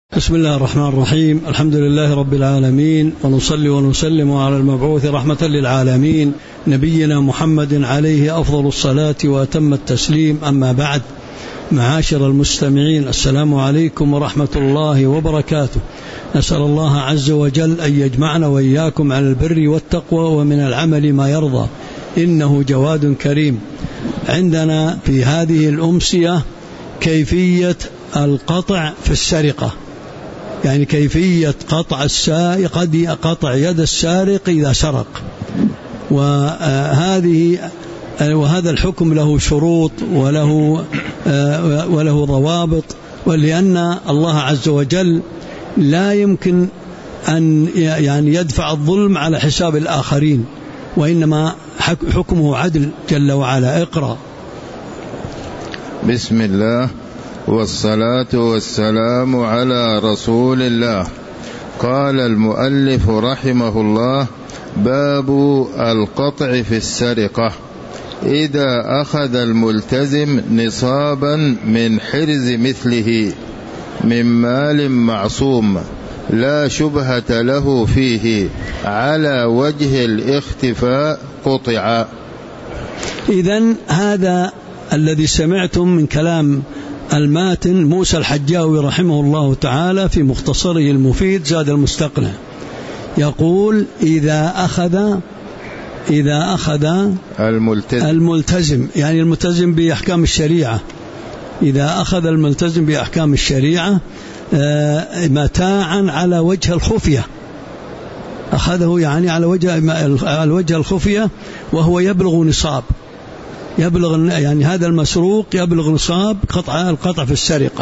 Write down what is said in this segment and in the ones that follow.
بسم الله الرحمن الرحيم. الحمد لله رب العالمين، ونصلي ونسلم على المبعوث رحمة للعالمين نبينا محمد عليه أفضل الصلاة وأتم التسليم. أما بعد، معاشر المستمعين، السلام عليكم ورحمة الله وبركاته. نسأل الله عز وجل أن يجمعنا وإياكم على البر والتقوى ومن العمل ما يرضى، إنه جواد كريم. عندنا في هذه الأمسية كيفية القطع في السرقة، يعني كيفية قطع يد السارق إذا سرق. وهذا الحكم له شروط وله ضوابط، ولأن الله عز وجل لا يمكن أن يدفع الظلم على حساب الآخرين، وإنما حكمه عدل جل وعلا. اقرأ. بسم الله والصلاة والسلام على رسول الله. قال المؤلف رحمه الله: باب القطع في السرقة. إذا أخذ الملتزم نصابا من حرز مثله من مال معصوم لا شبهة له فيه على وجه الاختفاء قطع. إذن هذا الذي سمعتم من كلام الماتن موسى الحجاوي رحمه الله تعالى في مختصره المفيد زاد المستقنع، يقول: إذا أخذ الملتزم، يعني الملتزم بأحكام الشريعة، إذا أخذ الملتزم بأحكام الشريعة متاعا على وجه الخفية، أخذه يعني على وجه الخفية، وهو يبلغ نصاب، يعني هذا المسروق يبلغ نصاب القطع في السرقة،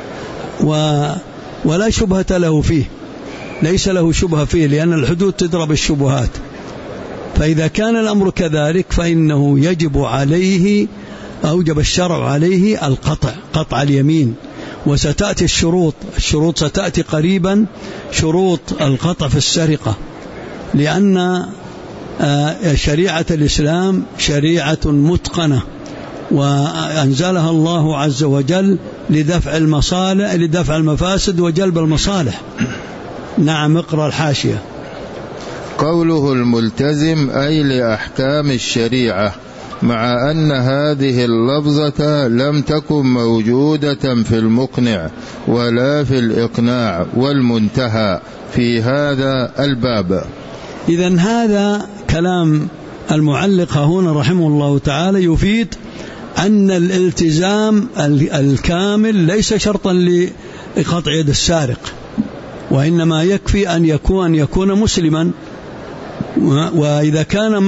ولا شبهة له فيه، ليس له شبهة فيه، لأن الحدود تضرب الشبهات. فإذا كان الأمر كذلك فإنه يجب عليه، أوجب الشرع عليه القطع، قطع اليمين. وستأتي الشروط ستأتي قريبا، شروط القطع في السرقة، لأن شريعة الإسلام شريعة متقنة، وأنزلها الله عز وجل لدفع المفاسد وجلب المصالح. نعم، اقرأ الحاشية. قوله الملتزم أي لأحكام الشريعة، مع أن هذه اللفظة لم تكن موجودة في المقنع ولا في الإقناع والمنتهى في هذا الباب. إذن هذا كلام المعلق هنا رحمه الله تعالى يفيد أن الالتزام الكامل ليس شرطا لقطع يد السارق، وإنما يكفي أن يكون مسلما، وإذا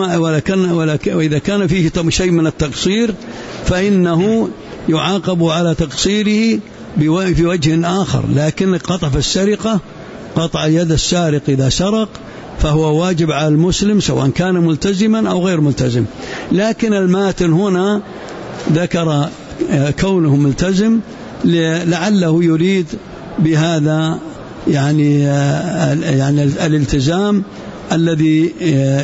كان فيه شيء من التقصير فإنه يعاقب على تقصيره في وجه آخر. لكن قطع في السرقة، قطع يد السارق إذا سرق، فهو واجب على المسلم سواء كان ملتزما أو غير ملتزم. لكن الماتن هنا ذكر كونه ملتزم لعله يريد بهذا يعني الالتزام الذي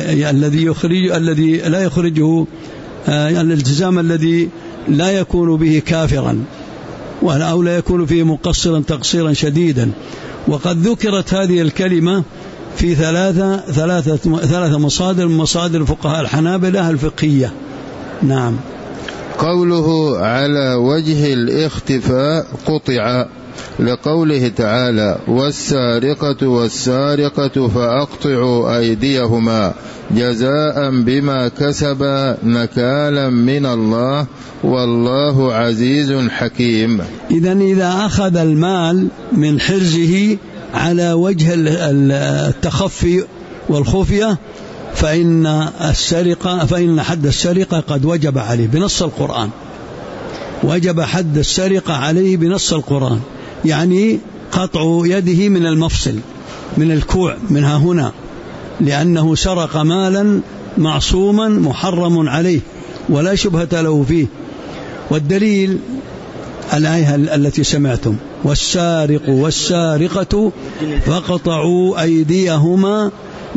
لا يخرجه، الالتزام الذي لا يكون به كافرا، أو لا يكون فيه مقصرا تقصيرا شديدا. وقد ذكرت هذه الكلمة في ثلاثة مصادر من مصادر الفقهاء الحنابلة الفقهية. نعم. قوله على وجه الاختفاء قطع، لقوله تعالى: والسارقة والسارقة فأقطعوا أيديهما جزاء بما كسبا نكالا من الله والله عزيز حكيم. إذا أخذ المال من حرزه على وجه التخفي والخفية فإن حد السرقة قد وجب عليه بنص القرآن، وجب حد السرقة عليه بنص القرآن، يعني قطع يده من المفصل، من الكوع، منها هنا، لأنه سرق مالا معصوما محرم عليه ولا شبهة له فيه. والدليل الآية التي سمعتم: والسارق والسارقة فاقطعوا أيديهما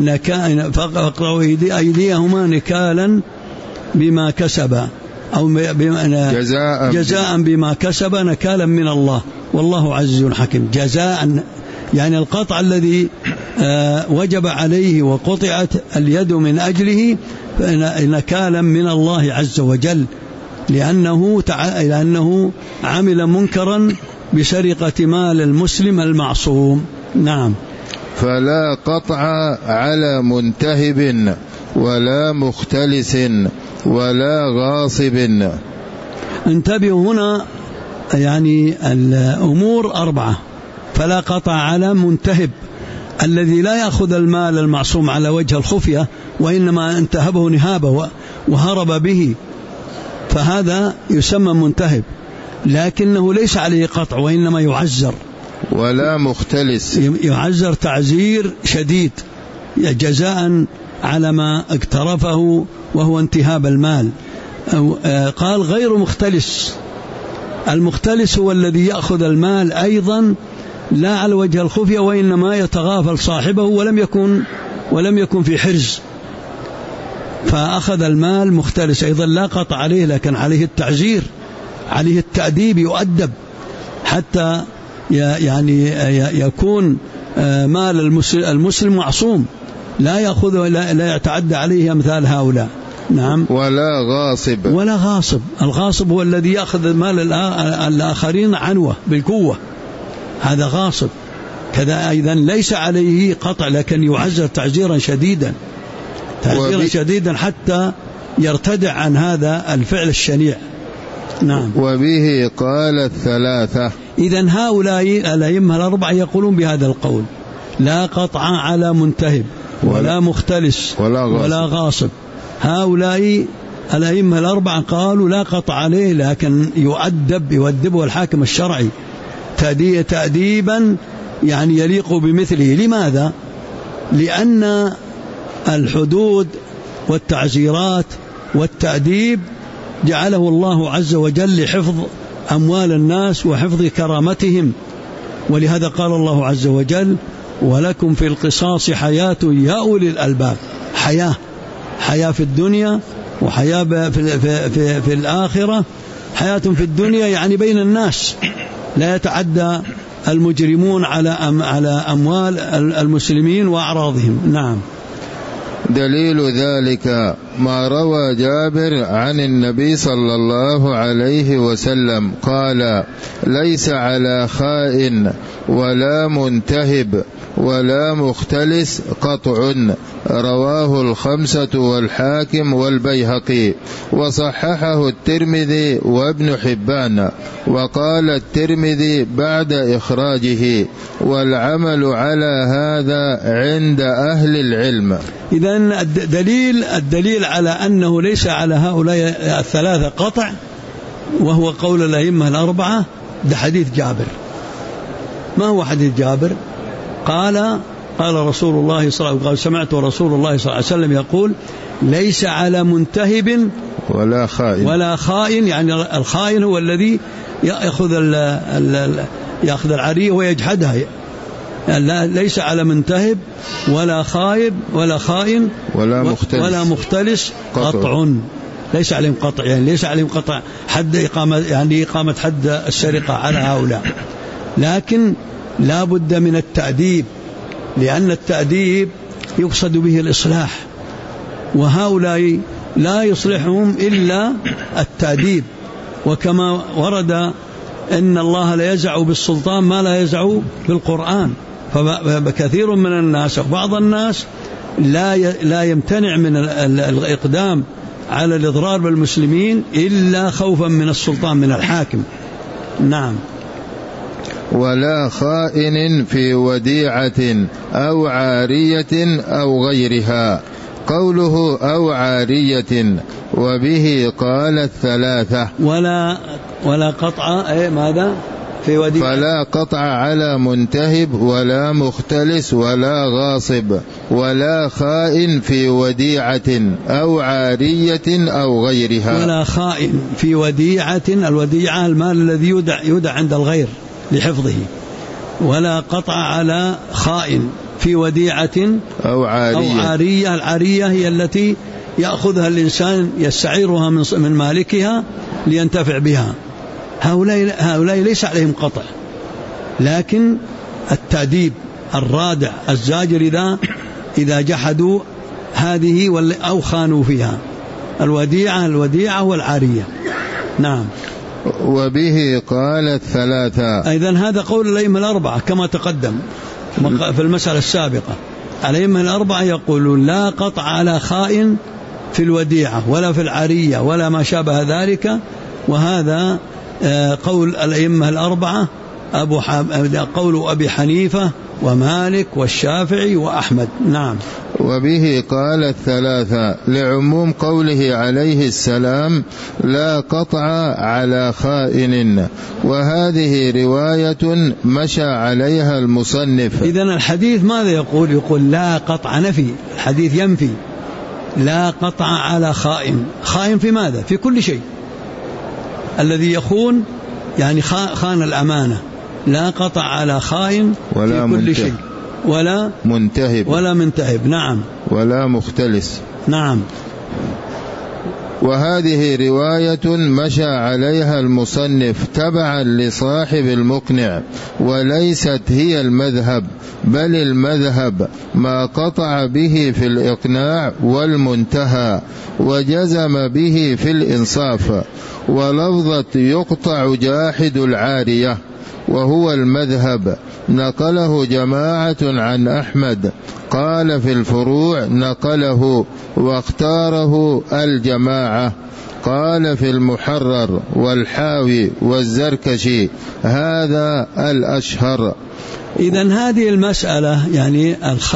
نكالا بما كسبا، أو جزاء بما كسب نكالا من الله والله عزيز حكيم. جزاء يعني القطع الذي وجب عليه وقطعت اليد من أجله نكالا من الله عز وجل، لأنه عمل منكرا بسرقة مال المسلم المعصوم. نعم. فلا قطع على منتهب ولا مختلس ولا غاصب. انتبهوا هنا، يعني الأمور 4. فلا قطع على منتهب الذي لا يأخذ المال المعصوم على وجه الخفية، وإنما انتهبه نهابه وهرب به، فهذا يسمى منتهب، لكنه ليس عليه قطع وإنما يعزر. ولا مختلس، يعزر تعزير شديد جزاء على ما اقترفه وهو انتهاب المال. قال غير مختلس. المختلس هو الذي يأخذ المال أيضا لا على وجه الخفية، وإنما يتغافل صاحبه ولم يكن في حرز، فأخذ المال مختلس أيضا لا قطع عليه، لكن عليه التعزير، عليه التأديب، يؤدب حتى يعني يكون مال المسلم معصوم، لا يأخذ لا يتعدى عليه أمثال هؤلاء. نعم. ولا غاصب. الغاصب هو الذي يأخذ مال الآخرين عنوة بالقوة، هذا غاصب كذا أيضا ليس عليه قطع، لكن يعزر تعزيرا شديدا حتى يرتدع عن هذا الفعل الشنيع. نعم. وبه قال 3. إذن هؤلاء الأئمة 4 يقولون بهذا القول: لا قطع على منتهب ولا مختلس ولا غاصب. هؤلاء الأئمة 4 قالوا لا قطع عليه، لكن يؤدبه الحاكم الشرعي تأديبا يعني يليق بمثله. لماذا؟ لأن الحدود والتعزيرات والتأديب جعله الله عز وجل لحفظ أموال الناس وحفظ كرامتهم، ولهذا قال الله عز وجل: ولكم في القصاص حياة يا أولي الألباب. حياة في الدنيا وحياة في الآخرة. حياة في الدنيا يعني بين الناس، لا يتعدى المجرمون على أموال المسلمين وأعراضهم. نعم. دليل ذلك ما روى جابر عن النبي صلى الله عليه وسلم قال: ليس على خائن ولا منتهب ولا مختلس قطع. رواه 5 والحاكم والبيهقي، وصححه الترمذي وابن حبان، وقال الترمذي بعد إخراجه: والعمل على هذا عند أهل العلم. إذن الدليل على أنه ليس على هؤلاء 3 قطع، وهو قول الأئمة 4، ده حديث جابر. ما هو حديث جابر؟ قال رسول الله صلى الله عليه وسلم، سمعت رسول الله صلى الله عليه وسلم يقول: ليس على منتهب ولا خائن. يعني الخائن هو الذي يأخذ العرية ويجحدها. ليس على منتهب ولا خائب ولا خائن ولا مختلس قطع. ليس عليهم قطع، يعني ليس عليهم قطع حد إقامة حد السرقة على هؤلاء، لكن لا بد من التأديب، لأن التأديب يقصد به الإصلاح، وهؤلاء لا يصلحهم إلا التأديب. وكما ورد إن الله لا يزع بالسلطان ما لا يزع بالقرآن، فكثير من الناس وبعض الناس لا يمتنع من الإقدام على الإضرار بالمسلمين إلا خوفا من السلطان من الحاكم. نعم. ولا خائن في وديعة أو عارية أو غيرها. قوله أو عارية وبه قال 3. ولا قطع ماذا في وديعة؟ فلا قطع على منتهب ولا مختلس ولا غاصب ولا خائن في وديعة أو عارية أو غيرها. ولا خائن في وديعة، الوديعة المال الذي يودع عند الغير لحفظه. ولا قطع على خائن في وديعة أو عارية. العارية هي التي يأخذها الإنسان يستعيرها من مالكها لينتفع بها. هؤلاء ليس عليهم قطع، لكن التأديب الرادع الزاجر إذا جحدوا هذه أو خانوا فيها، الوديعة والعارية. نعم. وبه قالت ثلاثة. أيضا هذا قول الأئمة الأربعة كما تقدم في المسألة السابقة. الأئمة الأربعة يقولون لا قطع على خائن في الوديعة ولا في العارية ولا ما شابه ذلك، وهذا قول الأئمة الأربعة، قول أبي حنيفة ومالك والشافعي وأحمد. نعم. وبه قال الثلاثة لعموم قوله عليه السلام لا قطع على خائن، وهذه رواية مشى عليها المصنف. إذن الحديث ماذا يقول؟ يقول لا قطع، نفي، الحديث ينفي لا قطع على خائن. خائن في ماذا؟ في كل شيء. الذي يخون يعني خان الأمانة. لا قطع على خائن في كل شيء، ولا منتهب. نعم. ولا مختلس. نعم. وهذه رواية مشى عليها المصنف تبعا لصاحب المقنع، وليست هي المذهب، بل المذهب ما قطع به في الإقناع والمنتهى، وجزم به في الإنصاف. ولفظة يقطع جاحد العارية وهو المذهب نقله جماعة عن أحمد، قال في الفروع نقله واختاره الجماعة، قال في المحرر والحاوي والزركشي هذا الأشهر. إذن هذه المسألة يعني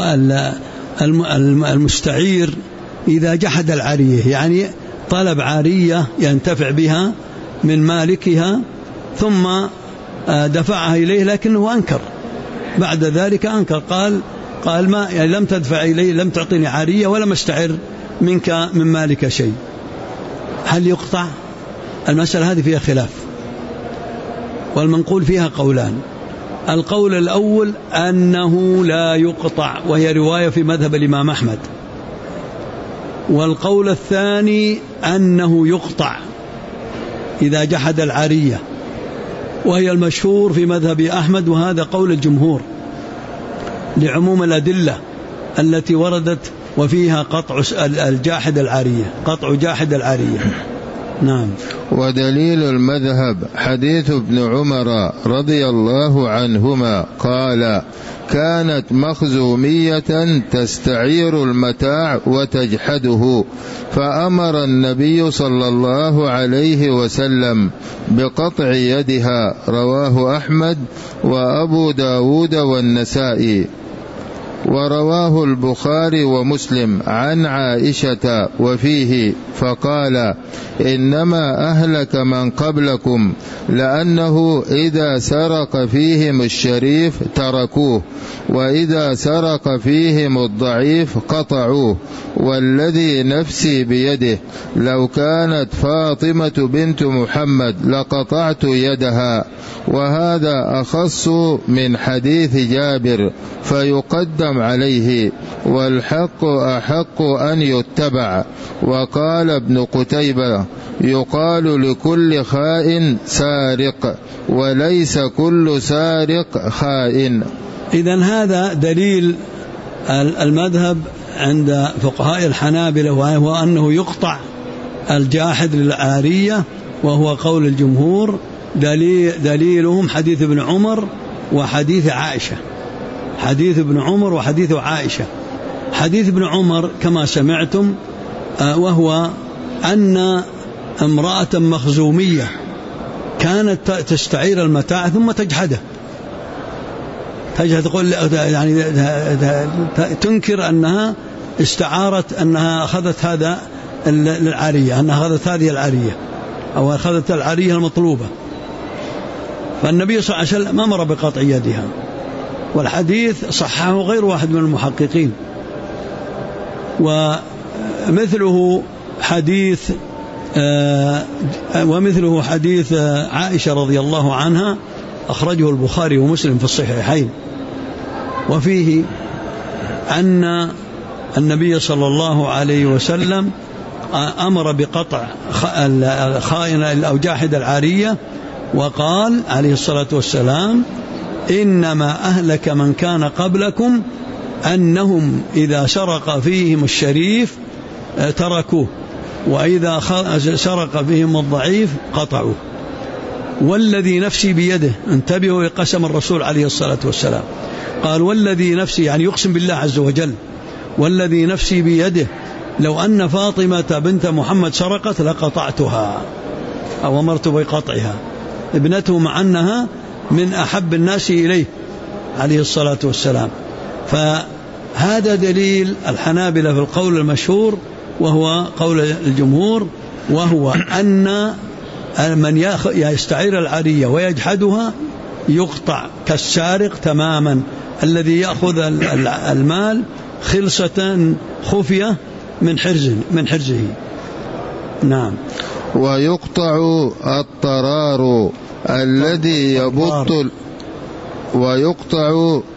المستعير إذا جحد العارية، يعني طلب عارية ينتفع بها من مالكها ثم دفعها إليه لكنه أنكر، بعد ذلك أنكر، قال ما يعني لم تدفع إليه، لم تعطيني عارية ولم استعر منك من مالك شيء. هل يقطع؟ المسألة هذه فيها خلاف، والمنقول فيها قولان. القول الأول أنه لا يقطع، وهي رواية في مذهب الإمام أحمد. والقول الثاني أنه يقطع إذا جحد العارية، وهي المشهور في مذهب أحمد، وهذا قول الجمهور لعموم الأدلة التي وردت وفيها قطع الجاحد العارية، قطع جاحد العارية. نعم. ودليل المذهب حديث ابن عمر رضي الله عنهما قال كانت مخزومية تستعير المتاع وتجحده، فأمر النبي صلى الله عليه وسلم بقطع يدها، رواه أحمد وأبو داود والنسائي. ورواه البخاري ومسلم عن عائشة وفيه فقال إنما أهلك من قبلكم لأنه إذا سرق فيهم الشريف تركوه، وإذا سرق فيهم الضعيف قطعوه، والذي نفسي بيده لو كانت فاطمة بنت محمد لقطعت يدها. وهذا أخص من حديث جابر فيقدم عليه، والحق أحق أن يتبع. وقال ابن قتيبة يقال لكل خائن سارق، وليس كل سارق خائن. إذن هذا دليل المذهب عند فقهاء الحنابلة، وهو أنه يقطع الجاحد للعارية، وهو قول الجمهور. دليلهم حديث ابن عمر وحديث عائشة، حديث ابن عمر وحديث عائشة. حديث ابن عمر كما سمعتم وهو أن امرأة مخزومية كانت تستعير المتاع ثم تجحده، تقول يعني تنكر أنها استعارت، أنها أخذت هذا العارية، أنها أخذت هذه العارية أو أخذت العارية المطلوبة. فالنبي صلى الله عليه وسلم أمر بقطع يدها، والحديث صححه غير واحد من المحققين. ومثله حديث عائشة رضي الله عنها أخرجه البخاري ومسلم في الصحيحين، وفيه أن النبي صلى الله عليه وسلم أمر بقطع الخائن أو جاحد العارية، وقال عليه الصلاة والسلام إنما أهلك من كان قبلكم أنهم إذا سرق فيهم الشريف تركوه، وإذا سرق فيهم الضعيف قطعوه. والذي نفسي بيده، انتبهوا لقسم الرسول عليه الصلاة والسلام، قال والذي نفسي، يعني يقسم بالله عز وجل، والذي نفسي بيده لو أن فاطمة بنت محمد سرقت لقطعتها أو أمرت بقطعها، ابنته مع أنها من أحب الناس إليه عليه الصلاة والسلام. فهذا دليل الحنابلة في القول المشهور وهو قول الجمهور، وهو أن من يستعير العارية ويجحدها يقطع كالسارق تماما، الذي يأخذ المال خلصة خفية من حرزه. نعم. ويقطع الطرار الذي يبط، ويقطع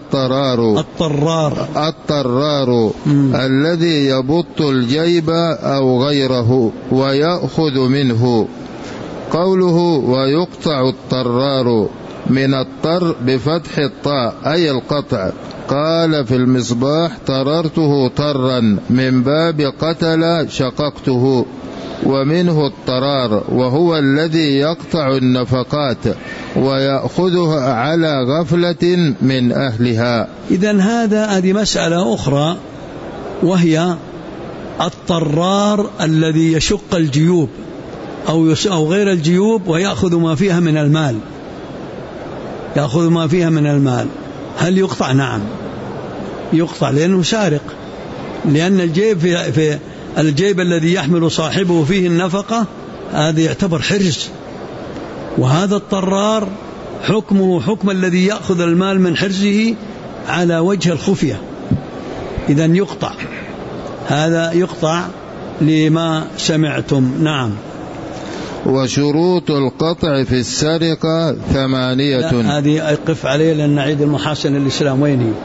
الطرار الذي يبط الجيب أو غيره ويأخذ منه. قوله ويقطع الطرار من الطر بفتح الطاء أي القطع. قال في المصباح طررته طرا من باب قتل شققته، ومنه الطرار وهو الذي يقطع النفقات ويأخذها على غفلة من أهلها. إذن هذه مسألة أخرى، وهي الطرار الذي يشق الجيوب أو غير الجيوب ويأخذ ما فيها من المال، يأخذ ما فيها من المال. هل يقطع؟ نعم يقطع، لأنه سارق، لأن الجيب الذي يحمل صاحبه فيه النفقة هذا يعتبر حرز، وهذا الطرار حكمه حكم الذي يأخذ المال من حرزه على وجه الخفية. إذن يقطع، هذا يقطع لما سمعتم. نعم. وشروط القطع في السرقة 8. هذه أقف عليه لأن نعيد المحاسن الإسلام. وين هي؟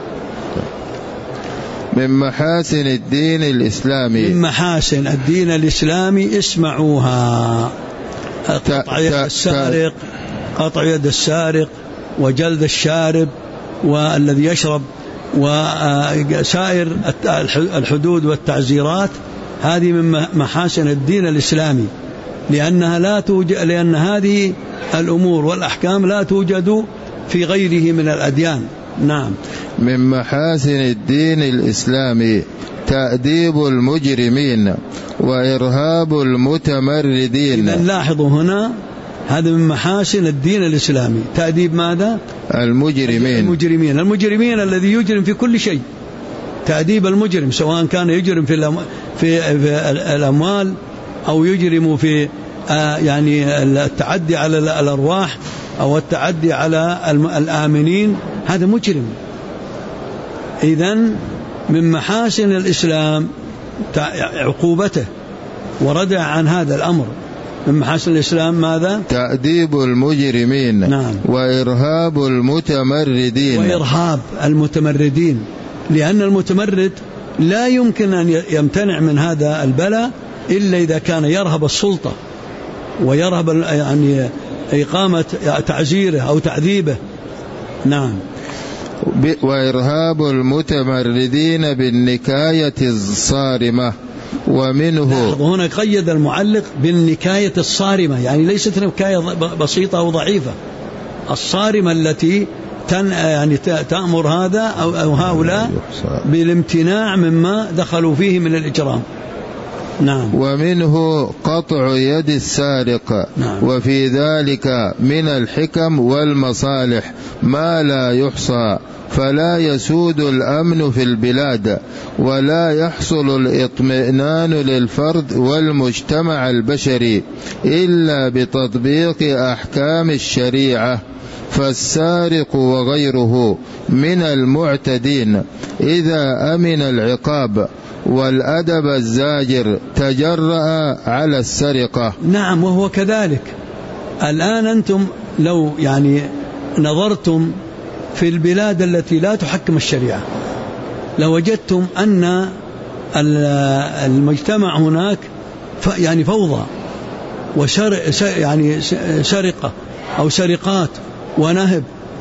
من محاسن الدين الإسلامي. من محاسن الدين الإسلامي، اسمعوها: قطع يد السارق، قطع يد السارق، وجلد الشارب والذي يشرب، وسائر الحدود والتعزيرات. هذه من محاسن الدين الإسلامي، لأن هذه الأمور والأحكام لا توجد في غيره من الأديان. نعم. من محاسن الدين الإسلامي تأديب المجرمين وإرهاب المتمردين. إذن لاحظوا هنا، هذا من محاسن الدين الإسلامي، تأديب ماذا؟ المجرمين الذي يجرم في كل شيء. تأديب المجرم سواء كان يجرم في الأموال أو يجرم في يعني التعدي على الأرواح أو التعدي على الآمنين، هذا مجرم. إذن من محاسن الإسلام عقوبته وردع عن هذا الأمر. من محاسن الإسلام ماذا؟ تأديب المجرمين. نعم. وإرهاب المتمردين. وإرهاب المتمردين، لأن المتمرد لا يمكن أن يمتنع من هذا البلاء إلا إذا كان يرهب السلطة ويرهب يعني إقامة تعزيره أو تعذيبه. نعم. وإرهاب المتمردين بالنكاية الصارمة. ومنه هنا قيد المعلق بالنكاية الصارمة، يعني ليست نكاية بسيطة أو ضعيفة، الصارمة التي يعني تأمر هذا أو هؤلاء بالامتناع مما دخلوا فيه من الإجرام. نعم. ومنه قطع يد السارق. نعم. وفي ذلك من الحكم والمصالح ما لا يحصى، فلا يسود الأمن في البلاد ولا يحصل الاطمئنان للفرد والمجتمع البشري إلا بتطبيق أحكام الشريعة. فالسارق وغيره من المعتدين إذا أمن العقاب والأدب الزاجر تجرأ على السرقة. نعم، وهو كذلك. الآن أنتم لو يعني نظرتم في البلاد التي لا تحكم الشريعة لوجدتم أن المجتمع هناك يعني فوضى يعني سرقة أو سرقات ونهب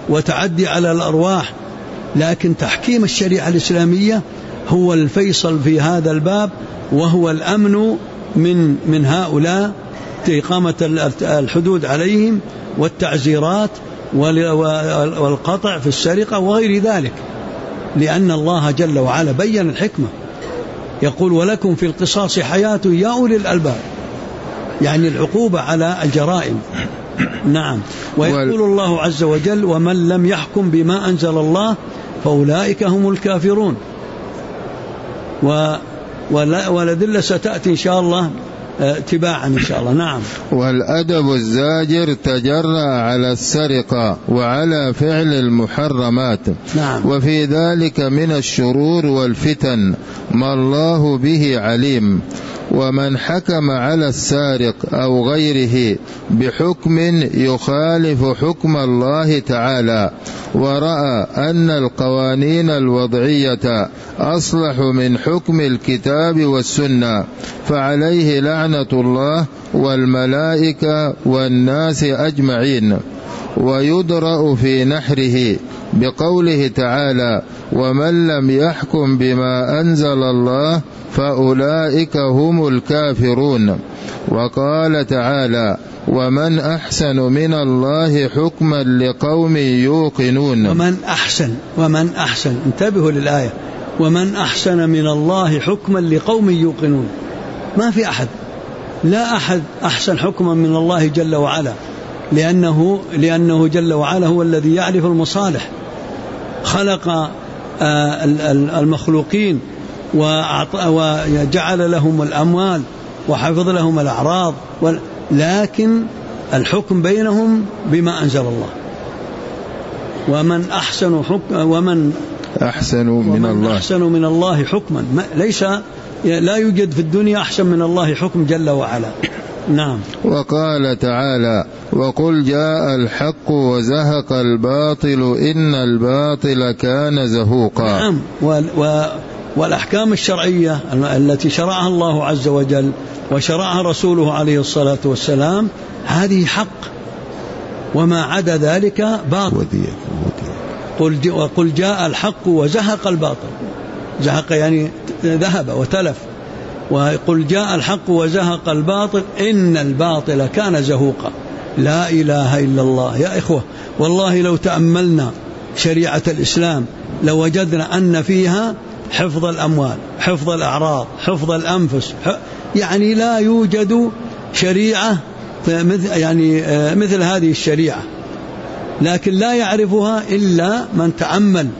وتعدي على الأرواح، لكن تحكيم الشريعة الإسلامية هو الفيصل في هذا الباب، وهو الأمن من هؤلاء، إقامة الحدود عليهم والتعزيرات والقطع في السرقة وغير ذلك، لأن الله جل وعلا بين الحكمة، يقول ولكم في القصاص حياة يا أولي الألباب، يعني العقوبة على الجرائم. نعم. ويقول الله عز وجل ومن لم يحكم بما أنزل الله فأولئك هم الكافرون. والأدلة ستأتي إن شاء الله تباعا إن شاء الله. نعم. والأدب الزاجر تجرأ على السرقة وعلى فعل المحرمات. نعم. وفي ذلك من الشرور والفتن ما الله به عليم. ومن حكم على السارق أو غيره بحكم يخالف حكم الله تعالى ورأى أن القوانين الوضعية أصلح من حكم الكتاب والسنة فعليه لعنة الله والملائكة والناس أجمعين. ويدرأ في نحره بقوله تعالى ومن لم يحكم بما أنزل الله فأولئك هم الكافرون. وقال تعالى ومن أحسن من الله حكما لقوم يوقنون. ومن أحسن انتبهوا للآية، ومن أحسن من الله حكما لقوم يوقنون. ما في أحد، لا أحد أحسن حكما من الله جل وعلا، لأنه جل وعلا هو الذي يعرف المصالح، خلق المخلوقين وجعل لهم الأموال وحفظ لهم الأعراض، لكن الحكم بينهم بما أنزل الله. ومن أحسن من الله حكما، لا يوجد في الدنيا أحسن من الله حكم جل وعلا. نعم. وقال تعالى وقل جاء الحق وزهق الباطل إن الباطل كان زهوقا. نعم. والأحكام الشرعية التي شرعها الله عز وجل وشرعها رسوله عليه الصلاة والسلام هذه حق، وما عدا ذلك باطل. وقل جاء الحق وزهق الباطل، زهق يعني ذهب وتلف، وقل جاء الحق وزهق الباطل إن الباطل كان زهوقا. لا إله إلا الله. يا إخوة والله لو تأملنا شريعة الإسلام لوجدنا أن فيها حفظ الأموال، حفظ الأعراض، حفظ الأنفس، يعني لا يوجد شريعة مثل هذه الشريعة، لكن لا يعرفها إلا من تأمل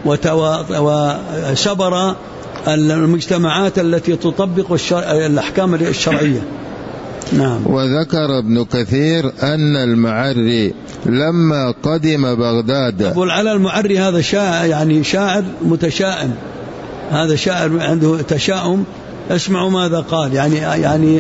وسبر المجتمعات التي تطبق الأحكام الشرعية. نعم. وذكر ابن كثير أن المعري لما قدم بغداد. أبو العلا المعري هذا شاعر متشائم، هذا شاعر عنده تشاؤم. اسمعوا ماذا قال، يعني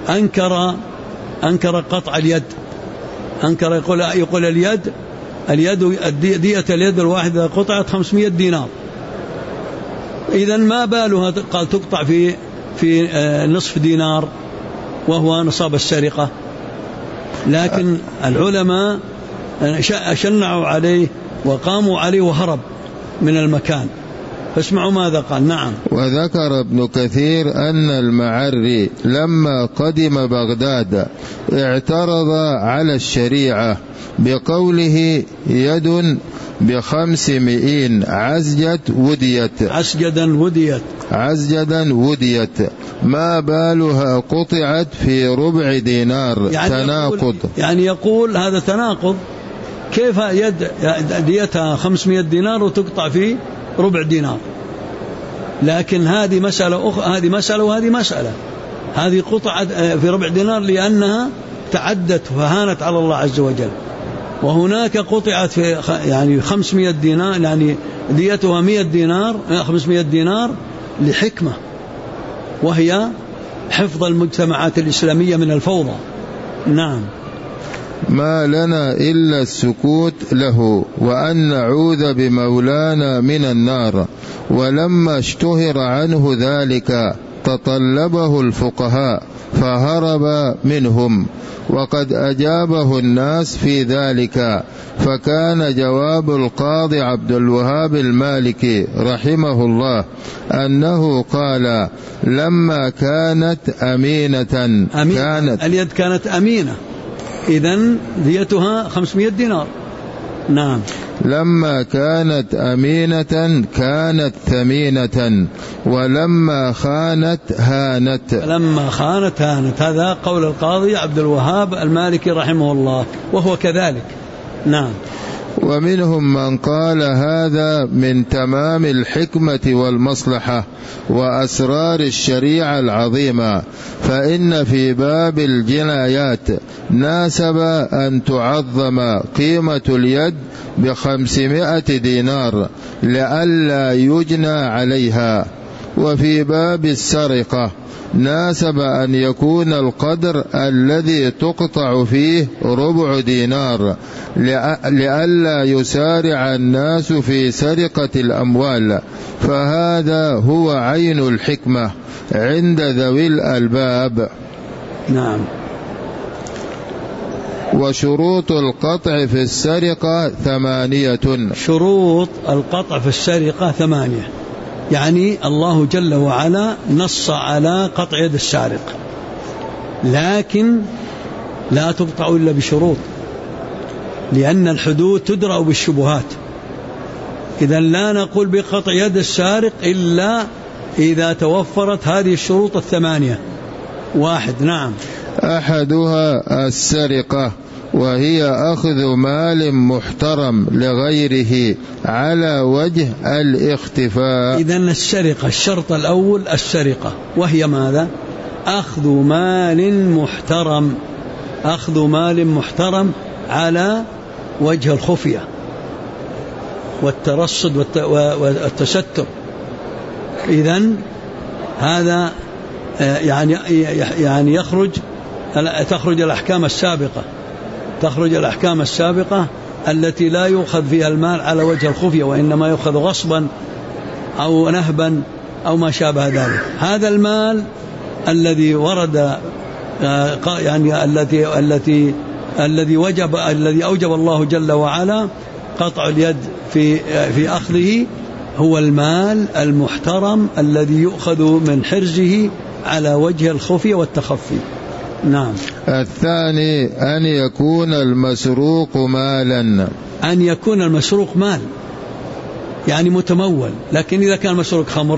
أنكر قطع اليد، أنكر يقول اليد دية اليد الواحدة قطعت 500 دينار، إذن ما بالها قال تقطع في نصف دينار وهو نصاب السرقة. لكن العلماء شنعوا عليه وقاموا عليه وهرب من المكان. فاسمعوا ماذا قال. نعم. وذكر ابن كثير أن المعري لما قدم بغداد اعترض على الشريعة بقوله يد ب500 عزجدا وديت ما بالها قطعت في ربع دينار. تناقض، يعني يقول هذا تناقض، كيف يد ديتها 500 دينار وتقطع في ربع دينار؟ لكن هذه مسألة هذه مسألة وهذه مسألة. هذه قطعت في ربع دينار لأنها تعدت فهانت على الله عز وجل، وهناك قطعت في 500 دينار، يعني ديتها 100 دينار 500 دينار لحكمة، وهي حفظ المجتمعات الإسلامية من الفوضى. نعم. ما لنا إلا السكوت له وأن نعوذ بمولانا من النار. ولما اشتهر عنه ذلك تطلبه الفقهاء فهرب منهم، وقد أجابه الناس في ذلك، فكان جواب القاضي عبد الوهاب المالكي رحمه الله أنه قال: لما كانت أمينة اليد كانت أمينة، إذن ديتها 500 دينار. نعم. لما كانت أمينة كانت ثمينة، ولما خانت هانت. لما خانت هانت، هذا قول القاضي عبد الوهاب المالكي رحمه الله، وهو كذلك. نعم. ومنهم من قال هذا من تمام الحكمة والمصلحة وأسرار الشريعة العظيمة، فإن في باب الجنايات ناسب أن تعظم قيمة اليد ب500 دينار لئلا يجنى عليها. وفي باب السرقة ناسب أن يكون القدر الذي تقطع فيه 4 دينار لئلا يسارع الناس في سرقة الأموال، فهذا هو عين الحكمة عند ذوي الألباب. نعم. وشروط القطع في السرقة 8. شروط القطع في السرقة 8، يعني الله جل وعلا نص على قطع يد السارق، لكن لا تقطع إلا بشروط، لأن الحدود تدرأ بالشبهات. إذن لا نقول بقطع يد السارق إلا إذا توفرت هذه الشروط 8. 1. نعم. أحدها السرقة، وهي أخذ مال محترم لغيره على وجه الاختفاء. إذن السرقة الشرط الأول السرقة، وهي ماذا؟ أخذ مال محترم، أخذ مال محترم على وجه الخفية والترصد والتستر. إذن هذا يعني تخرج الأحكام السابقة، تخرج الأحكام السابقة التي لا يؤخذ فيها المال على وجه الخفية، وإنما يؤخذ غصبا أو نهبا أو ما شابه ذلك. هذا المال الذي ورد يعني الذي أوجب الله جل وعلا قطع اليد في أخذه هو المال المحترم الذي يؤخذ من حرزه على وجه الخفية والتخفي. نعم. الثاني أن يكون المسروق مالا، أن يكون المسروق مال يعني متمول، لكن إذا كان مسروق خمر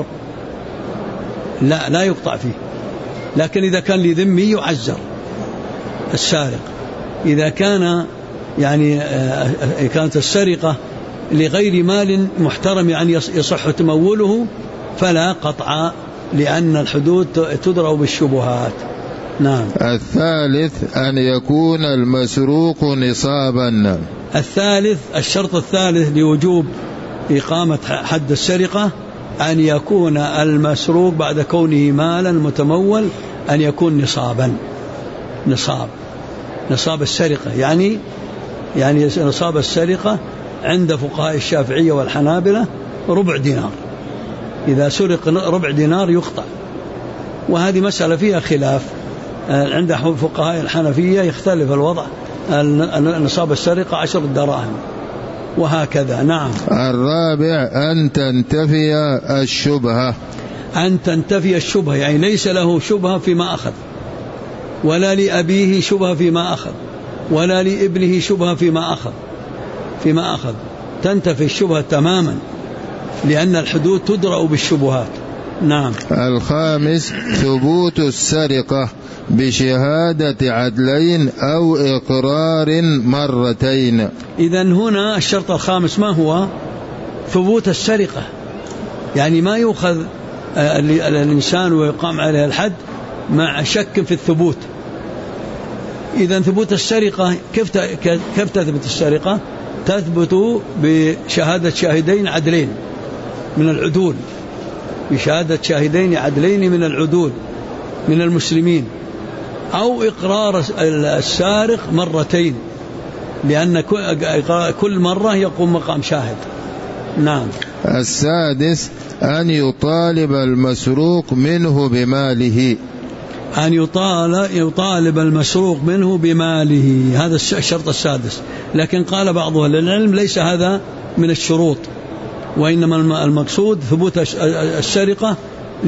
لا يقطع فيه، لكن إذا كان لذمي يعزر السارق. إذا كان يعني كانت السرقة لغير مال محترم يعني يصح تموله فلا قطع، لأن الحدود تدرأ بالشبهات. نعم. الثالث أن يكون المسروق نصابا. الثالث الشرط الثالث لوجوب إقامة حد السرقة أن يكون المسروق بعد كونه مالا متمول أن يكون نصابا. نصاب السرقة يعني نصاب السرقة عند فقهاء الشافعية والحنابلة 4 دينار. إذا سرق 4 دينار يقطع، وهذه مسألة فيها خلاف عند فقهاء الحنفية، يختلف الوضع، نصاب السرقة 10 دراهم وهكذا. نعم. الرابع أن تنتفي الشبهة. أن تنتفي الشبهة يعني ليس له شبهة فيما أخذ، ولا لأبيه شبهة فيما أخذ، ولا لابنه شبهة فيما أخذ، تنتفي الشبهة تماما، لأن الحدود تدرأ بالشبهات. نعم. الخامس ثبوت السرقة بشهادة عدلين أو إقرار مرتين. إذن هنا الشرط الخامس ما هو؟ ثبوت السرقة، يعني ما يؤخذ الإنسان ويقام عليه الحد مع شك في الثبوت. إذن ثبوت السرقة كيف تثبت السرقة؟ تثبت بشهادة شاهدين عدلين من العدول، بشهادة شاهدين عدلين من العدول من المسلمين، أو إقرار السارق مرتين، لأن كل مرة يقوم مقام شاهد. نعم. السادس أن يطالب المسروق منه بماله. أن يطالب المسروق منه بماله، هذا الشرط السادس. لكن قال بعض أهل العلم ليس هذا من الشروط، وإنما المقصود ثبوت السرقة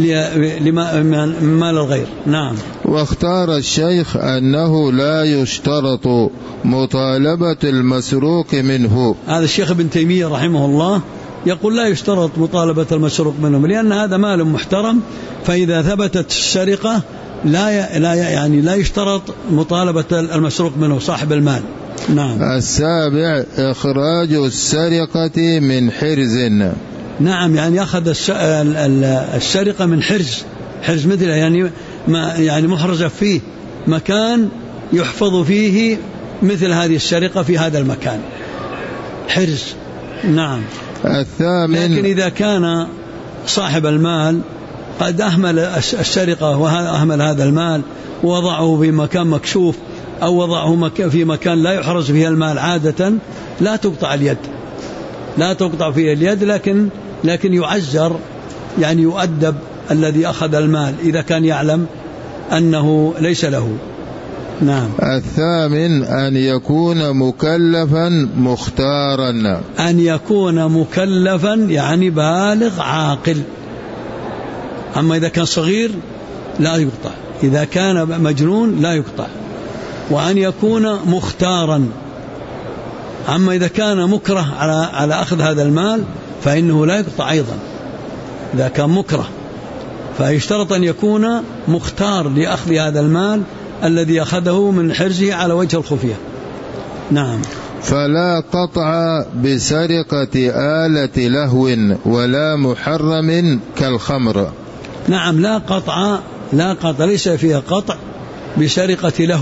لمال الغير. نعم. واختار الشيخ أنه لا يشترط مطالبة المسروق منه. هذا الشيخ ابن تيمية رحمه الله يقول لا يشترط مطالبة المسروق منه، لأن هذا مال محترم، فإذا ثبتت السرقة لا يشترط مطالبة المسروق منه صاحب المال. نعم. السابع إخراج السرقة من حرز. نعم، يعني يأخذ السرقة من حرز مثله، يعني محرز فيه مكان يحفظ فيه مثل هذه السرقة في هذا المكان، حرز. نعم. الثامن. لكن إذا كان صاحب المال قد أهمل السرقة وأهمل هذا المال ووضعه في مكان مكشوف أو وضعه في مكان لا يحرز فيه المال عادة، لا تقطع فيه اليد، لكن يعزر، يعني يؤدب الذي أخذ المال إذا كان يعلم أنه ليس له. نعم. الثامن أن يكون مكلفا مختارا. أن يكون مكلفا يعني بالغ عاقل. أما إذا كان صغير لا يقطع، إذا كان مجنون لا يقطع. وأن يكون مختارا. أما إذا كان مكره على أخذ هذا المال فإنه لا يقطع أيضا إذا كان مكره، فيشترط أن يكون مختار لأخذ هذا المال الذي أخذه من حرزه على وجه الخفية. نعم. فلا قطع بسرقة آلة لهو ولا محرم كالخمر. نعم، لا قطع ليس فيها قطع بسرقة لهو.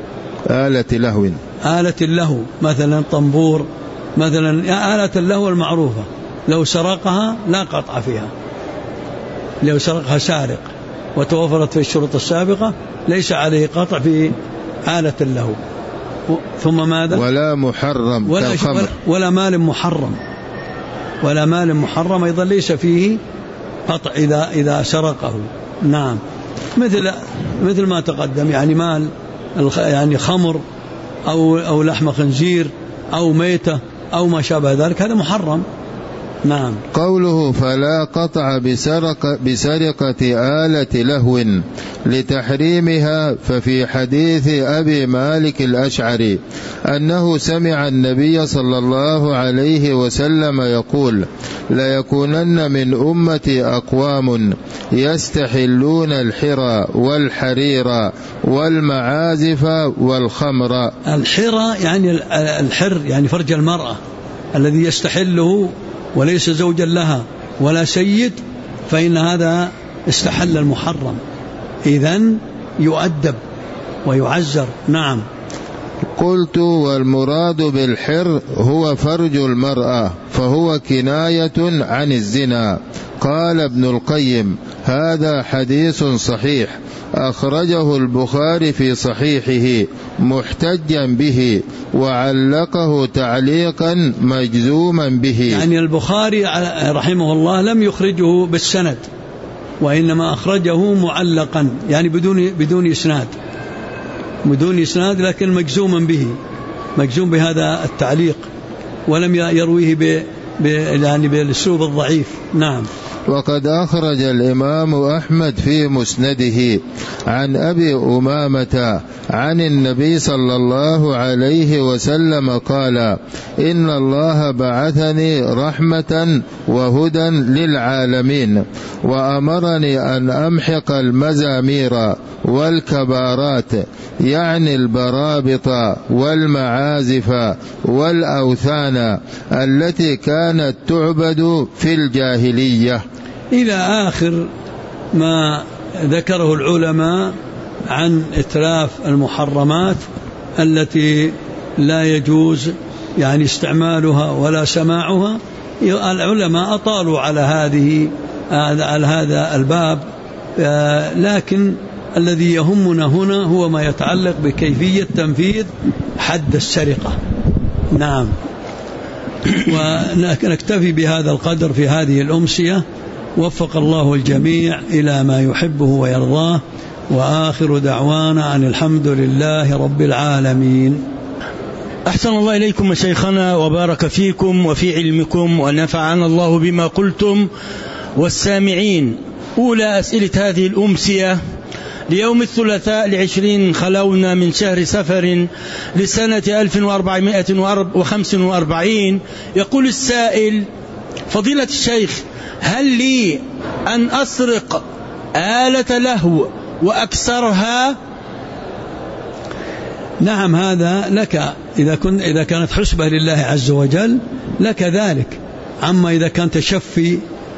آلة اللهو مثلا طنبور، مثلا آلة اللهو المعروفة، لو سرقها لا قطع فيها. لو سرقها سارق وتوفرت في الشروط السابقة ليس عليه قطع في آلة اللهو. ثم ماذا؟ ولا محرم كالخمر. ولا مال محرم أيضا ليس فيه قطع إذا سرقه. نعم. مثل ما تقدم، يعني مال يعني خمر أو لحم خنزير أو ميتة أو ما شابه ذلك، هذا محرم. نعم. قوله فلا قطع بسرقة آلة لهو لتحريمها، ففي حديث أبي مالك الأشعري أنه سمع النبي صلى الله عليه وسلم يقول: ليكونن من أمتي أقوام يستحلون الحرى والحرير والمعازف والخمر. الحرى يعني الحر، يعني فرج المرأة الذي يستحله وليس زوجا لها ولا سيد، فإن هذا استحل المحرم، إذن يؤدب ويعزر. نعم. قلت: والمراد بالحر هو فرج المرأة، فهو كناية عن الزنا. قال ابن القيم: هذا حديث صحيح أخرجه البخاري في صحيحه محتجا به، وعلقه تعليقا مجزوما به. يعني البخاري رحمه الله لم يخرجه بالسند، وإنما أخرجه معلقا، يعني بدون إسناد، لكن مجزوم بهذا التعليق، ولم يرويه يعني بالأسلوب الضعيف. نعم. وقد أخرج الإمام أحمد في مسنده عن أبي أمامة عن النبي صلى الله عليه وسلم قال: إن الله بعثني رحمة وهدى للعالمين، وأمرني أن أمحق المزامير والكبارات، يعني البرابط والمعازف والأوثان التي كانت تعبد في الجاهلية، إلى آخر ما ذكره العلماء عن إتلاف المحرمات التي لا يجوز يعني استعمالها ولا سماعها. العلماء أطالوا على هذا الباب، لكن الذي يهمنا هنا هو ما يتعلق بكيفية تنفيذ حد السرقة. نعم. ونكتفي بهذا القدر في هذه الأمسية. وفق الله الجميع إلى ما يحبه ويرضاه، وآخر دعوانا أن الحمد لله رب العالمين. أحسن الله إليكم شيخنا وبارك فيكم وفي علمكم ونفعنا الله بما قلتم والسامعين. أولى أسئلة هذه الأمسية ليوم الثلاثاء 20 خلونا من شهر سفر لسنة 1445. يقول السائل: فضيلة الشيخ، هل لي أن أسرق آلة لهو وأكسرها؟ نعم، هذا لك إذا كانت حسبة لله عز وجل لك ذلك. أما إذا كان تشفي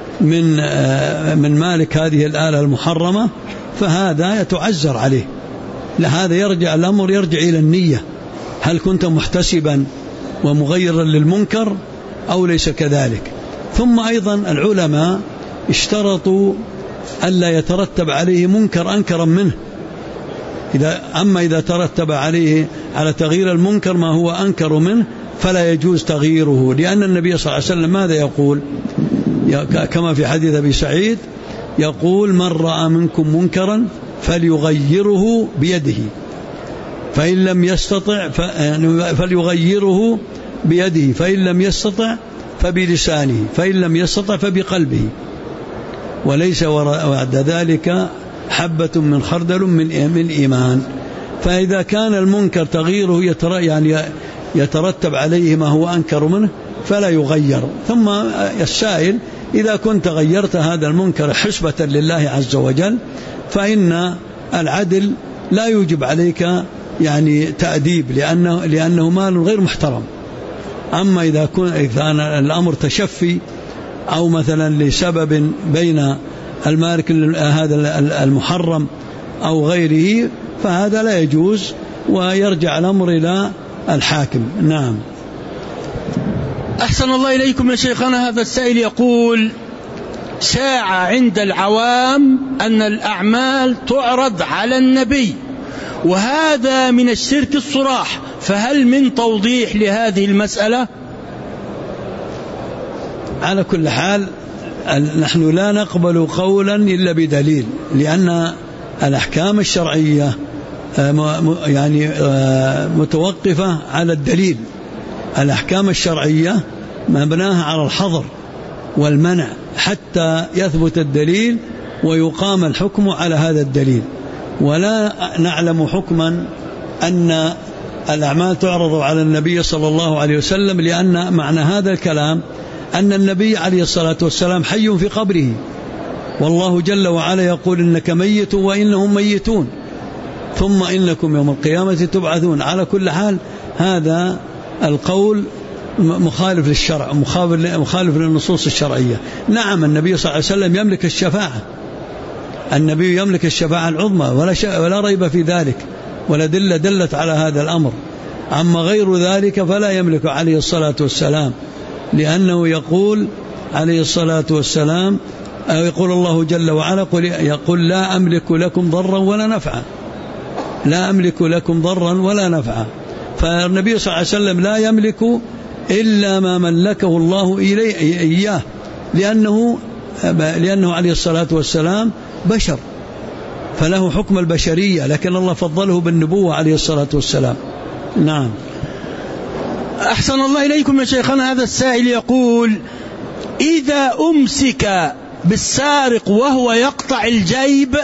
من مالك هذه الآلة المحرمة فهذا يتعذر عليه. لهذا الأمر يرجع إلى النية، هل كنت محتسبا ومغيرا للمنكر أو ليس كذلك. ثم أيضا العلماء اشترطوا ألا يترتب عليه منكر أنكرا منه. أما إذا ترتب عليه على تغيير المنكر ما هو أنكر منه فلا يجوز تغييره، لأن النبي صلى الله عليه وسلم ماذا يقول؟ كما في حديث أبي سعيد يقول: من رأى منكم منكرا فليغيره بيده، فإن لم يستطع فليغيره بيده، فإن لم يستطع فبلسانه، فإن لم يستطع فبقلبه، وليس بعد ذلك حبة من خردل من إيمان. فإذا كان المنكر تغييره يترتب عليه ما هو أنكر منه فلا يغير. ثم السائل: إذا كنت غيرت هذا المنكر حسبة لله عز وجل فإن العدل لا يوجب عليك تأديب، لأنه مال غير محترم. أما إذا كان الأمر تشفي أو مثلا لسبب بين المالك هذا المحرم أو غيره فهذا لا يجوز، ويرجع الأمر إلى الحاكم. نعم. أحسن الله إليكم يا شيخنا. هذا السائل يقول: شاع عند العوام أن الأعمال تعرض على النبي، وهذا من الشرك الصراح، فهل من توضيح لهذه المسألة؟ على كل حال نحن لا نقبل قولا إلا بدليل، لأن الأحكام الشرعية متوقفة على الدليل. الأحكام الشرعية مبناها على الحظر والمنع حتى يثبت الدليل ويقام الحكم على هذا الدليل. ولا نعلم حكما أن الأعمال تعرض على النبي صلى الله عليه وسلم، لأن معنى هذا الكلام أن النبي عليه الصلاة والسلام حي في قبره، والله جل وعلا يقول: إنك ميت وإنهم ميتون ثم إنكم يوم القيامة تبعثون. على كل حال هذا القول مخالف للشرع، مخالف للنصوص الشرعية. نعم، النبي صلى الله عليه وسلم يملك الشفاعة، النبي يملك الشفاعة العظمى ولا ريب في ذلك، والأدلة دلت على هذا الأمر. أما غير ذلك فلا يملك عليه الصلاة والسلام، لأنه يقول عليه الصلاة والسلام، أو يقول الله جل وعلا: يقول: لا أملك لكم ضرا ولا نفعا، لا أملك لكم ضرا ولا نفعا. فالنبي صلى الله عليه وسلم لا يملك إلا ما ملكه الله إياه، لأنه عليه الصلاة والسلام بشر، فله حكم البشرية، لكن الله فضله بالنبوة عليه الصلاة والسلام. نعم. أحسن الله إليكم يا شيخنا. هذا السائل يقول: إذا أمسك بالسارق وهو يقطع الجيب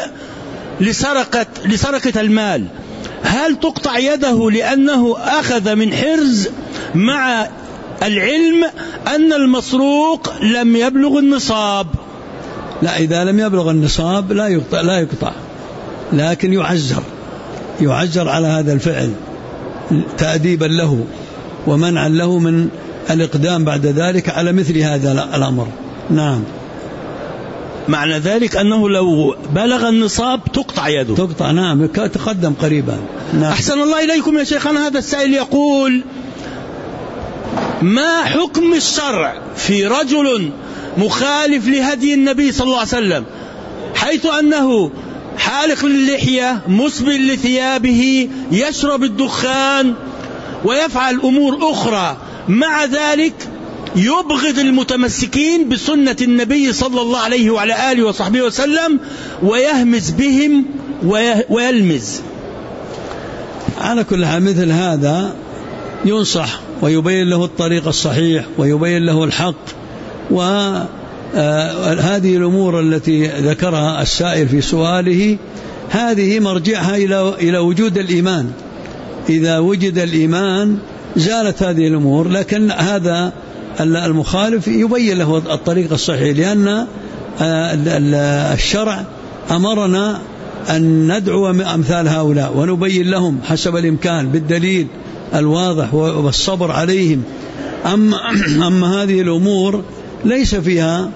لسرقة المال، هل تقطع يده لأنه أخذ من حرز، مع العلم أن المسروق لم يبلغ النصاب؟ لا، إذا لم يبلغ النصاب لا يقطع، لكن يعزر على هذا الفعل تأديبا له ومنعا له من الإقدام بعد ذلك على مثل هذا الأمر. نعم. معنى ذلك أنه لو بلغ النصاب تقطع يده. تقطع، نعم، تقدم قريبا. نعم. أحسن الله إليكم يا شيخنا. هذا السائل يقول: ما حكم الشرع في رجل مخالف لهدي النبي صلى الله عليه وسلم، حيث أنه حالق للحية، مسبل لثيابه، يشرب الدخان ويفعل أمور أخرى، مع ذلك يبغض المتمسكين بسنة النبي صلى الله عليه وعلى آله وصحبه وسلم ويهمز بهم ويلمز. على كل حال مثل هذا ينصح ويبين له الطريق الصحيح ويبين له الحق. وهذه الأمور التي ذكرها السائل في سؤاله هذه مرجعها إلى وجود الإيمان. إذا وجد الإيمان زالت هذه الأمور، لكن هذا المخالف يبين له الطريق الصحيح، لأن الشرع أمرنا أن ندعو أمثال هؤلاء ونبين لهم حسب الإمكان بالدليل الواضح والصبر عليهم. أما هذه الأمور ليس فيها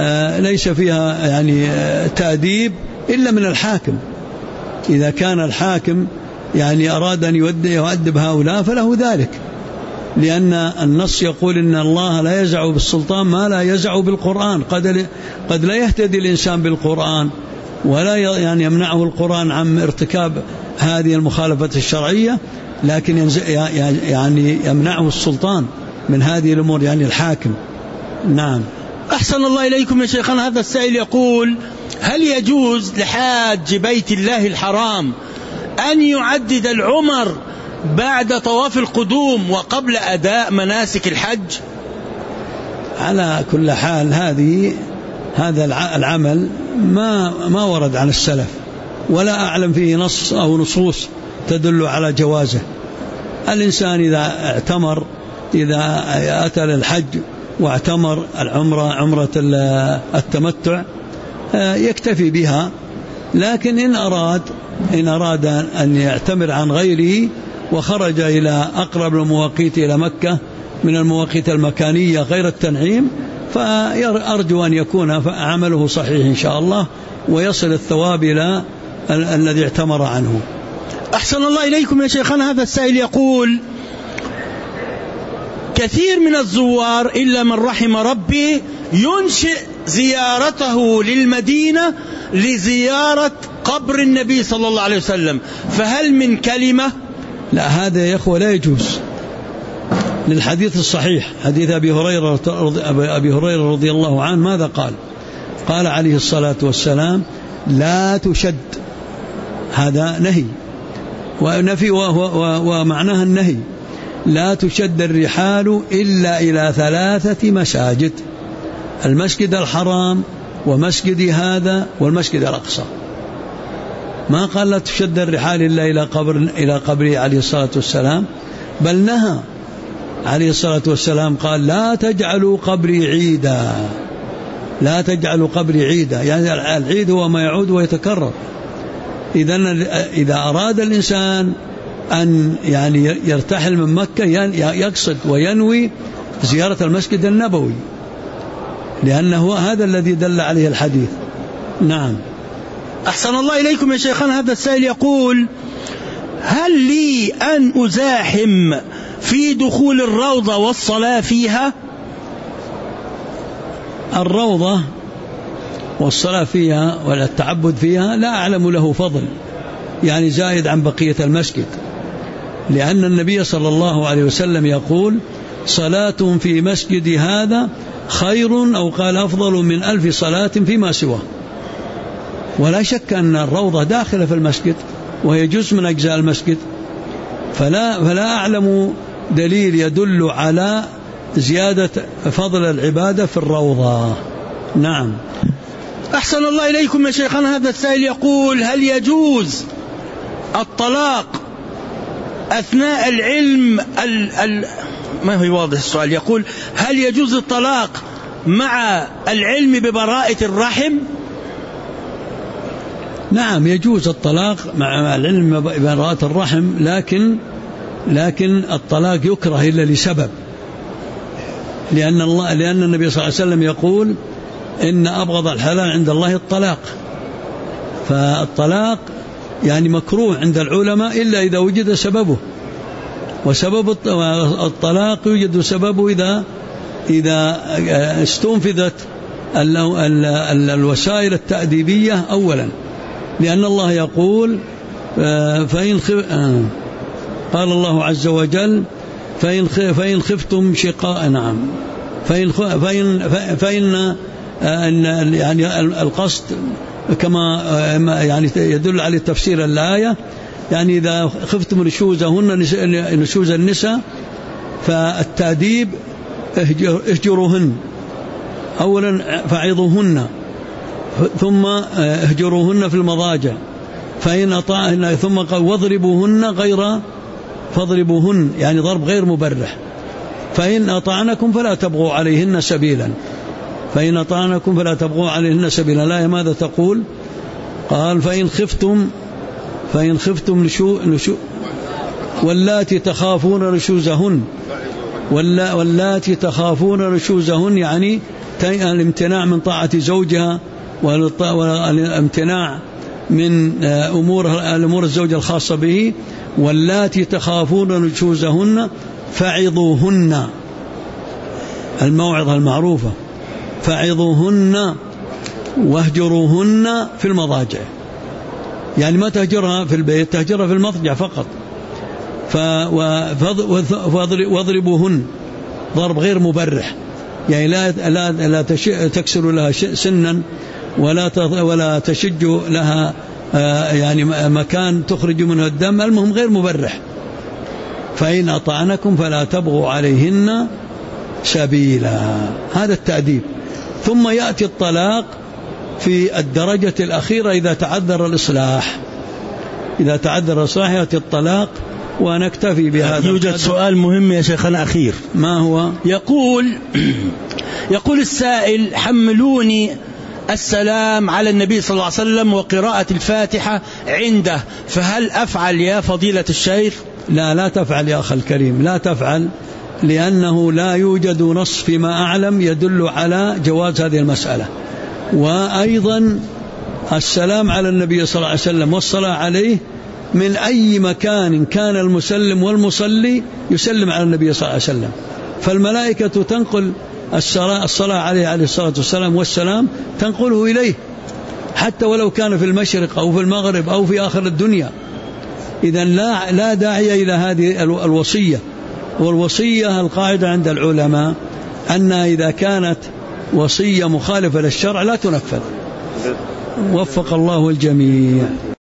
يعني تأديب إلا من الحاكم. إذا كان الحاكم يعني أراد أن يؤدب هؤلاء فله ذلك، لأن النص يقول إن الله لا يزع بالسلطان ما لا يزع بالقرآن. قد لا يهتدي الإنسان بالقرآن ولا يعني يمنعه القرآن عن ارتكاب هذه المخالفة الشرعية، لكن يعني يمنعه السلطان من هذه الأمور، يعني الحاكم. نعم. أحسن الله إليكم يا شيخنا. هذا السائل يقول: هل يجوز لحاج بيت الله الحرام أن يعدد العمر بعد طواف القدوم وقبل أداء مناسك الحج؟ على كل حال هذا العمل ما ورد عن السلف، ولا أعلم فيه نص أو نصوص تدل على جوازه. الإنسان إذا أتى للحج واعتمر عمرة التمتع يكتفي بها، لكن إن أراد أن يعتمر عن غيره وخرج إلى أقرب المواقيت إلى مكة من المواقيت المكانية غير التنعيم، فأرجو أن يكون عمله صحيح إن شاء الله ويصل الثواب إلى الذي اعتمر عنه. أحسن الله إليكم يا شيخنا. هذا السائل يقول: كثير من الزوار إلا من رحم ربي ينشئ زيارته للمدينة لزيارة قبر النبي صلى الله عليه وسلم، فهل من كلمة؟ لا، هذا يا أخوة لا يجوز. للحديث الصحيح حديث أبي هريرة رضي الله عنه ماذا قال عليه الصلاة والسلام: لا تشد. هذا نهي ونفي ومعناها النهي. لا تشد الرحال إلا إلى 3 مساجد: المسجد الحرام ومسجد هذا والمسجد الأقصى. ما قال لا تشد الرحال إلا إلى قبره عليه الصلاة والسلام، بل نهى عليه الصلاة والسلام قال: لا تجعلوا قبري عيدا. لا تجعلوا قبري عيدا، يعني العيد هو ما يعود ويتكرر. إذا أراد الإنسان أن يعني يرتحل من مكة يقصد وينوي زيارة المسجد النبوي، لأنه هذا الذي دل عليه الحديث. نعم. أحسن الله إليكم يا شيخنا. هذا السائل يقول: هل لي أن أزاحم في دخول الروضة والصلاة فيها؟ الروضة والصلاة فيها والتعبد فيها لا أعلم له فضل يعني زائد عن بقية المسجد، لأن النبي صلى الله عليه وسلم يقول: صلاة في مسجد هذا خير أو قال أفضل من 1000 صلاة فيما سواه. ولا شك أن الروضة داخلة في المسجد وهي جزء من أجزاء المسجد، فلا أعلم دليل يدل على زيادة فضل العبادة في الروضة. نعم. أحسن الله إليكم يا شيخنا. هذا السائل يقول: هل يجوز الطلاق أثناء العلم ما هو واضح السؤال. يقول: هل يجوز الطلاق مع العلم ببراءة الرحم؟ نعم، يجوز الطلاق مع العلم ببراءة الرحم، لكن الطلاق يكره إلا لسبب، لأن النبي صلى الله عليه وسلم يقول: إن أبغض الحلال عند الله الطلاق. فالطلاق يعني مكروه عند العلماء إلا إذا وجد سببه، وسبب الطلاق يوجد سببه إذا استنفذت الوسائل التأديبية أولا، لأن الله يقول: قال الله عز وجل: فإن خفتم شقاق فإن يعني القصد كما يعني يدل على تفسير الآية، يعني إذا خفتم نشوز النساء فالتأديب اهجروهن أولا، فعظوهن، ثم اهجروهن في المضاجع، فإن أطاعن ثم قال واضربوهن غير فاضربوهن، يعني ضرب غير مبرح. فإن أطعنكم فلا تبغوا عليهن سبيلا، فإن أطعنكم فلا تبغوا عليهن سبيلا. لا ماذا تقول؟ قال فإن خفتم واللاتي تخافون نشوزهن، واللاتي تخافون نشوزهن يعني الامتناع من طاعة زوجها والامتناع من أمور الزوجة الخاصة به. واللاتي تخافون نشوزهن فعظوهن، الموعظة المعروفة، فعظوهن واهجروهن في المضاجع، يعني ما تهجرها في البيت، تهجرها في المضجع فقط. واضربوهن ضرب غير مبرح، يعني لا تكسر لها سنا ولا تشج لها يعني مكان تخرج منه الدم، المهم غير مبرح. فإن أطعنكم فلا تبغوا عليهن سبيلا، هذا التأديب. ثم يأتي الطلاق في الدرجة الأخيرة إذا تعذر الإصلاح، إذا تعذر الإصلاح يأتي الطلاق. ونكتفي بهذا. يوجد سؤال مهم يا شيخنا أخير. ما هو؟ يقول السائل: حملوني السلام على النبي صلى الله عليه وسلم وقراءة الفاتحة عنده، فهل أفعل يا فضيلة الشيخ؟ لا تفعل يا أخي الكريم، لا تفعل، لأنه لا يوجد نص فيما أعلم يدل على جواز هذه المسألة. وأيضا السلام على النبي صلى الله عليه وسلم والصلاة عليه من أي مكان كان المسلم والمصلي يسلم على النبي صلى الله عليه وسلم، فالملائكة تنقل الصلاة عليه الصلاة والسلام والسلام، تنقله إليه حتى ولو كان في المشرق أو في المغرب أو في آخر الدنيا. إذن لا داعي إلى هذه الوصية. والوصية القاعدة عند العلماء أنها إذا كانت وصية مخالفة للشرع لا تنفذ. وفق الله الجميع.